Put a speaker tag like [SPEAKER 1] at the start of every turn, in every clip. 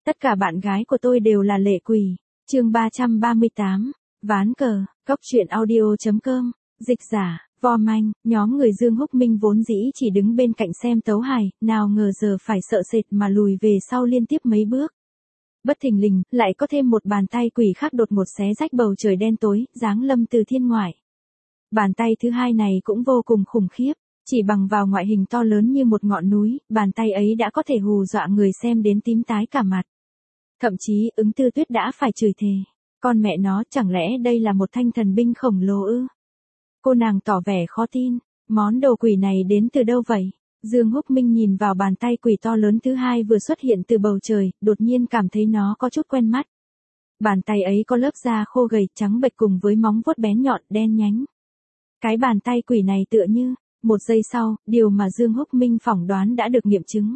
[SPEAKER 1] Tất cả bạn gái của tôi đều là lệ quỷ. Chương 338. Ván cờ. Góc truyện audio.com. Dịch giả, Vo Manh. Nhóm người Dương Húc Minh vốn dĩ chỉ đứng bên cạnh xem tấu hài, nào ngờ giờ phải sợ sệt mà lùi về sau liên tiếp mấy bước. Bất thình lình, lại có thêm một bàn tay quỷ khác đột ngột xé rách bầu trời đen tối, giáng lâm từ thiên ngoại. Bàn tay thứ hai này cũng vô cùng khủng khiếp, chỉ bằng vào ngoại hình to lớn như một ngọn núi, bàn tay ấy đã có thể hù dọa người xem đến tím tái cả mặt. Thậm chí Ứng Tư Tuyết đã phải chửi thề. Con mẹ nó, chẳng lẽ đây là một thanh thần binh khổng lồ ư? Cô nàng tỏ vẻ khó tin, món đồ quỷ này đến từ đâu vậy? Dương Húc Minh nhìn vào bàn tay quỷ to lớn thứ hai vừa xuất hiện từ bầu trời, đột nhiên cảm thấy nó có chút quen mắt. Bàn tay ấy có lớp da khô gầy trắng bệch cùng với móng vuốt bén nhọn đen nhánh. Cái bàn tay quỷ này tựa như, một giây sau, điều mà Dương Húc Minh phỏng đoán đã được nghiệm chứng.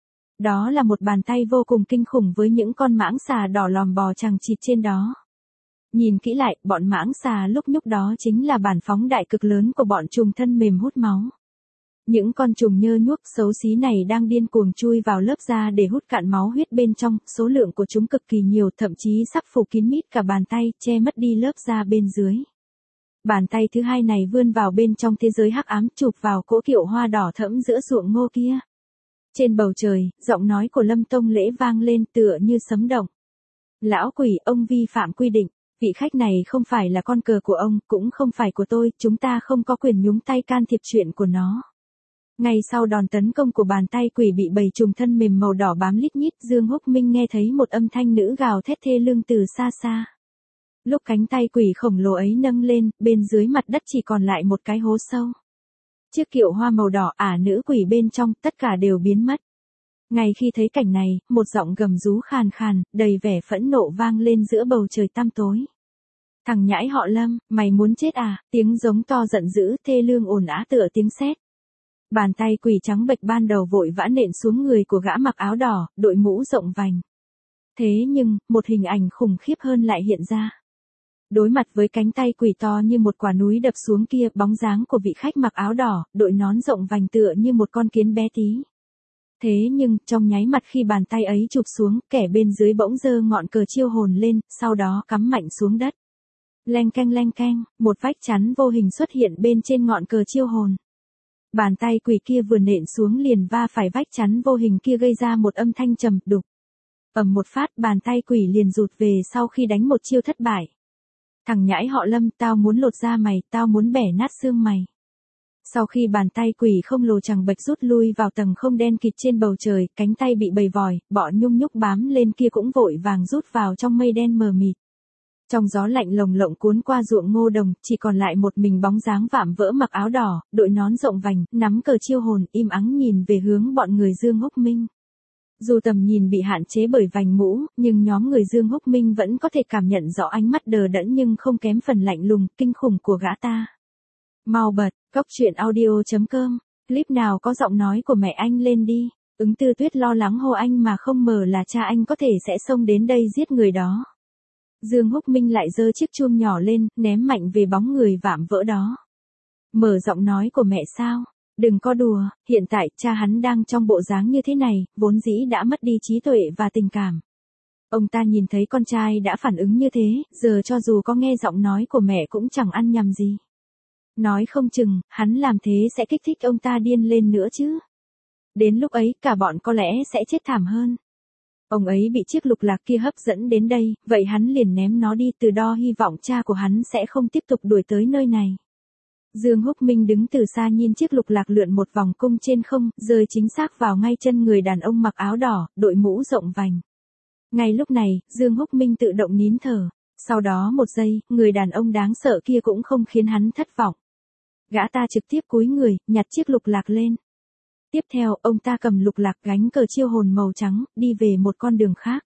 [SPEAKER 1] Đó là một bàn tay vô cùng kinh khủng với những con mãng xà đỏ lòm bò chằng chịt trên đó. Nhìn kỹ lại, bọn mãng xà lúc nhúc đó chính là bản phóng đại cực lớn của bọn trùng thân mềm hút máu. Những con trùng nhơ nhuốc xấu xí này đang điên cuồng chui vào lớp da để hút cạn máu huyết bên trong, số lượng của chúng cực kỳ nhiều, thậm chí sắp phủ kín mít cả bàn tay, che mất đi lớp da bên dưới. Bàn tay thứ hai này vươn vào bên trong thế giới hắc ám, chụp vào cỗ kiệu hoa đỏ thẫm giữa ruộng ngô kia. Trên bầu trời, giọng nói của Lâm Tông Lễ vang lên tựa như sấm động. Lão quỷ, ông vi phạm quy định, vị khách này không phải là con cờ của ông, cũng không phải của tôi, chúng ta không có quyền nhúng tay can thiệp chuyện của nó. Ngay sau đòn tấn công của bàn tay quỷ bị bầy trùng thân mềm màu đỏ bám lít nhít, Dương Húc Minh nghe thấy một âm thanh nữ gào thét thê lương từ xa xa. Lúc cánh tay quỷ khổng lồ ấy nâng lên, bên dưới mặt đất chỉ còn lại một cái hố sâu. Chiếc kiệu hoa màu đỏ nữ quỷ bên trong, tất cả đều biến mất. Ngay khi thấy cảnh này, một giọng gầm rú khàn khàn, đầy vẻ phẫn nộ vang lên giữa bầu trời tăm tối. Thằng nhãi họ Lâm, mày muốn chết à? Tiếng giống to giận dữ, thê lương ồn ào tựa tiếng sét. Bàn tay quỷ trắng bệch ban đầu vội vã nện xuống người của gã mặc áo đỏ, đội mũ rộng vành. Thế nhưng, một hình ảnh khủng khiếp hơn lại hiện ra. Đối mặt với cánh tay quỷ to như một quả núi đập xuống kia, bóng dáng của vị khách mặc áo đỏ, đội nón rộng vành tựa như một con kiến bé tí. Thế nhưng, trong nháy mắt khi bàn tay ấy chụp xuống, kẻ bên dưới bỗng giơ ngọn cờ chiêu hồn lên, sau đó cắm mạnh xuống đất. Leng keng, một vách chắn vô hình xuất hiện bên trên ngọn cờ chiêu hồn. Bàn tay quỷ kia vừa nện xuống liền va phải vách chắn vô hình kia gây ra một âm thanh trầm đục. Ầm một phát, bàn tay quỷ liền rụt về sau khi đánh một chiêu thất bại. Thằng nhãi họ Lâm, tao muốn lột da mày, tao muốn bẻ nát xương mày. Sau khi bàn tay quỷ không lồ chằng bệch rút lui vào tầng không đen kịt trên bầu trời, cánh tay bị bầy vòi, bọ nhung nhúc bám lên kia cũng vội vàng rút vào trong mây đen mờ mịt. Trong gió lạnh lồng lộng cuốn qua ruộng ngô đồng, chỉ còn lại một mình bóng dáng vạm vỡ mặc áo đỏ, đội nón rộng vành, nắm cờ chiêu hồn, im ắng nhìn về hướng bọn người Dương Húc Minh. Dù tầm nhìn bị hạn chế bởi vành mũ, nhưng nhóm người Dương Húc Minh vẫn có thể cảm nhận rõ ánh mắt đờ đẫn nhưng không kém phần lạnh lùng, kinh khủng của gã ta. Mau bật, góc truyện audio.com, clip nào có giọng nói của mẹ anh lên đi. Ứng Tư Tuyết lo lắng hô anh mà không ngờ là cha anh có thể sẽ xông đến đây giết người đó. Dương Húc Minh lại giơ chiếc chuông nhỏ lên, ném mạnh về bóng người vạm vỡ đó. Mở giọng nói của mẹ sao? Đừng có đùa, hiện tại cha hắn đang trong bộ dáng như thế này, vốn dĩ đã mất đi trí tuệ và tình cảm. Ông ta nhìn thấy con trai đã phản ứng như thế, giờ cho dù có nghe giọng nói của mẹ cũng chẳng ăn nhầm gì. Nói không chừng, hắn làm thế sẽ kích thích ông ta điên lên nữa chứ. Đến lúc ấy, cả bọn có lẽ sẽ chết thảm hơn. Ông ấy bị chiếc lục lạc kia hấp dẫn đến đây, vậy hắn liền ném nó đi, từ đó hy vọng cha của hắn sẽ không tiếp tục đuổi tới nơi này. Dương Húc Minh đứng từ xa nhìn chiếc lục lạc lượn một vòng cung trên không, rơi chính xác vào ngay chân người đàn ông mặc áo đỏ, đội mũ rộng vành. Ngay lúc này, Dương Húc Minh tự động nín thở. Sau đó một giây, người đàn ông đáng sợ kia cũng không khiến hắn thất vọng. Gã ta trực tiếp cúi người, nhặt chiếc lục lạc lên. Tiếp theo, ông ta cầm lục lạc gánh cờ chiêu hồn màu trắng, đi về một con đường khác.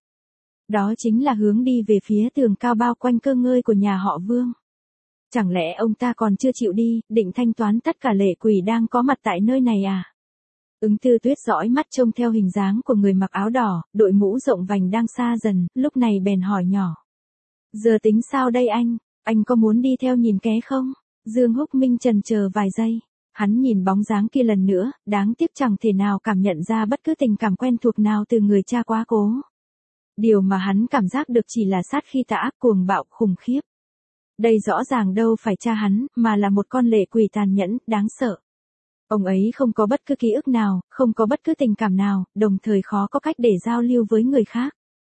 [SPEAKER 1] Đó chính là hướng đi về phía tường cao bao quanh cơ ngơi của nhà họ Vương. Chẳng lẽ ông ta còn chưa chịu đi, định thanh toán tất cả lệ quỷ đang có mặt tại nơi này à? Ứng Tư Tuyết dõi mắt trông theo hình dáng của người mặc áo đỏ, đội mũ rộng vành đang xa dần, lúc này bèn hỏi nhỏ. Giờ tính sao đây anh có muốn đi theo nhìn ké không? Dương Húc Minh chần chờ vài giây. Hắn nhìn bóng dáng kia lần nữa, đáng tiếc chẳng thể nào cảm nhận ra bất cứ tình cảm quen thuộc nào từ người cha quá cố. Điều mà hắn cảm giác được chỉ là sát khi tà ác cuồng bạo khủng khiếp. Đây rõ ràng đâu phải cha hắn, mà là một con lệ quỷ tàn nhẫn, đáng sợ. Ông ấy không có bất cứ ký ức nào, không có bất cứ tình cảm nào, đồng thời khó có cách để giao lưu với người khác.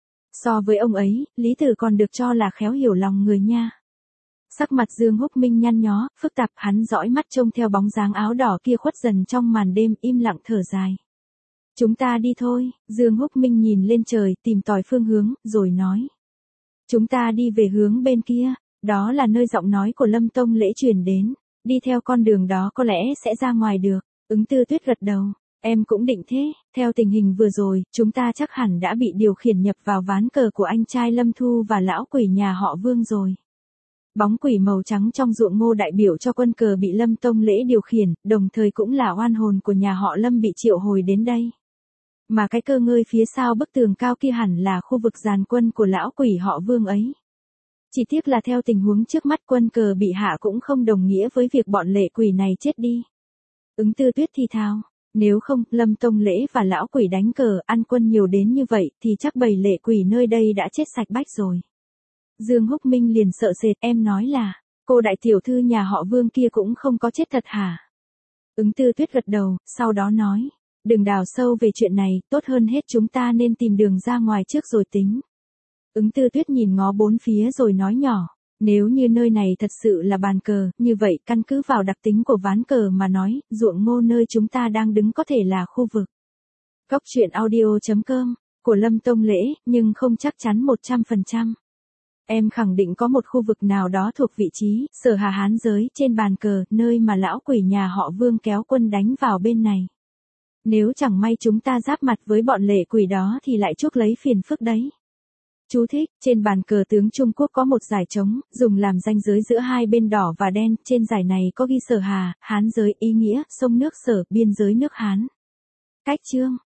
[SPEAKER 1] So với ông ấy, Lý Tử còn được cho là khéo hiểu lòng người nha. Sắc mặt Dương Húc Minh nhăn nhó, phức tạp, hắn dõi mắt trông theo bóng dáng áo đỏ kia khuất dần trong màn đêm, im lặng thở dài. Chúng ta đi thôi, Dương Húc Minh nhìn lên trời, tìm tòi phương hướng, rồi nói. Chúng ta đi về hướng bên kia, đó là nơi giọng nói của Lâm Tông Lễ truyền đến. Đi theo con đường đó có lẽ sẽ ra ngoài được. Ứng Tư Tuyết gật đầu. Em cũng định thế, theo tình hình vừa rồi, chúng ta chắc hẳn đã bị điều khiển nhập vào ván cờ của anh trai Lâm Thu và lão quỷ nhà họ Vương rồi. Bóng quỷ màu trắng trong ruộng ngô đại biểu cho quân cờ bị Lâm Tông Lễ điều khiển, đồng thời cũng là oan hồn của nhà họ Lâm bị triệu hồi đến đây. Mà cái cơ ngơi phía sau bức tường cao kia hẳn là khu vực dàn quân của lão quỷ họ Vương ấy. Chỉ tiếc là theo tình huống trước mắt, quân cờ bị hạ cũng không đồng nghĩa với việc bọn lệ quỷ này chết đi. Ứng Tư Tuyết thì thào, nếu không, Lâm Tông Lễ và lão quỷ đánh cờ ăn quân nhiều đến như vậy thì chắc bầy lệ quỷ nơi đây đã chết sạch bách rồi. Dương Húc Minh liền sợ sệt, em nói là, cô đại tiểu thư nhà họ Vương kia cũng không có chết thật hả? Ứng Tư Tuyết gật đầu, sau đó nói, đừng đào sâu về chuyện này, tốt hơn hết chúng ta nên tìm đường ra ngoài trước rồi tính. Ứng Tư Tuyết nhìn ngó bốn phía rồi nói nhỏ, nếu như nơi này thật sự là bàn cờ, như vậy căn cứ vào đặc tính của ván cờ mà nói, ruộng ngô nơi chúng ta đang đứng có thể là khu vực. Cóc truyện audio.com, của Lâm Tông Lễ, nhưng không chắc chắn 100%. Em khẳng định có một khu vực nào đó thuộc vị trí, Sở Hà Hán giới, trên bàn cờ, nơi mà lão quỷ nhà họ Vương kéo quân đánh vào bên này. Nếu chẳng may chúng ta giáp mặt với bọn lệ quỷ đó thì lại chuốc lấy phiền phức đấy. Chú thích, trên bàn cờ tướng Trung Quốc có một dải trống, dùng làm ranh giới giữa hai bên đỏ và đen, trên dải này có ghi Sở Hà, Hán giới, ý nghĩa, sông nước Sở, biên giới nước Hán. Cách chương.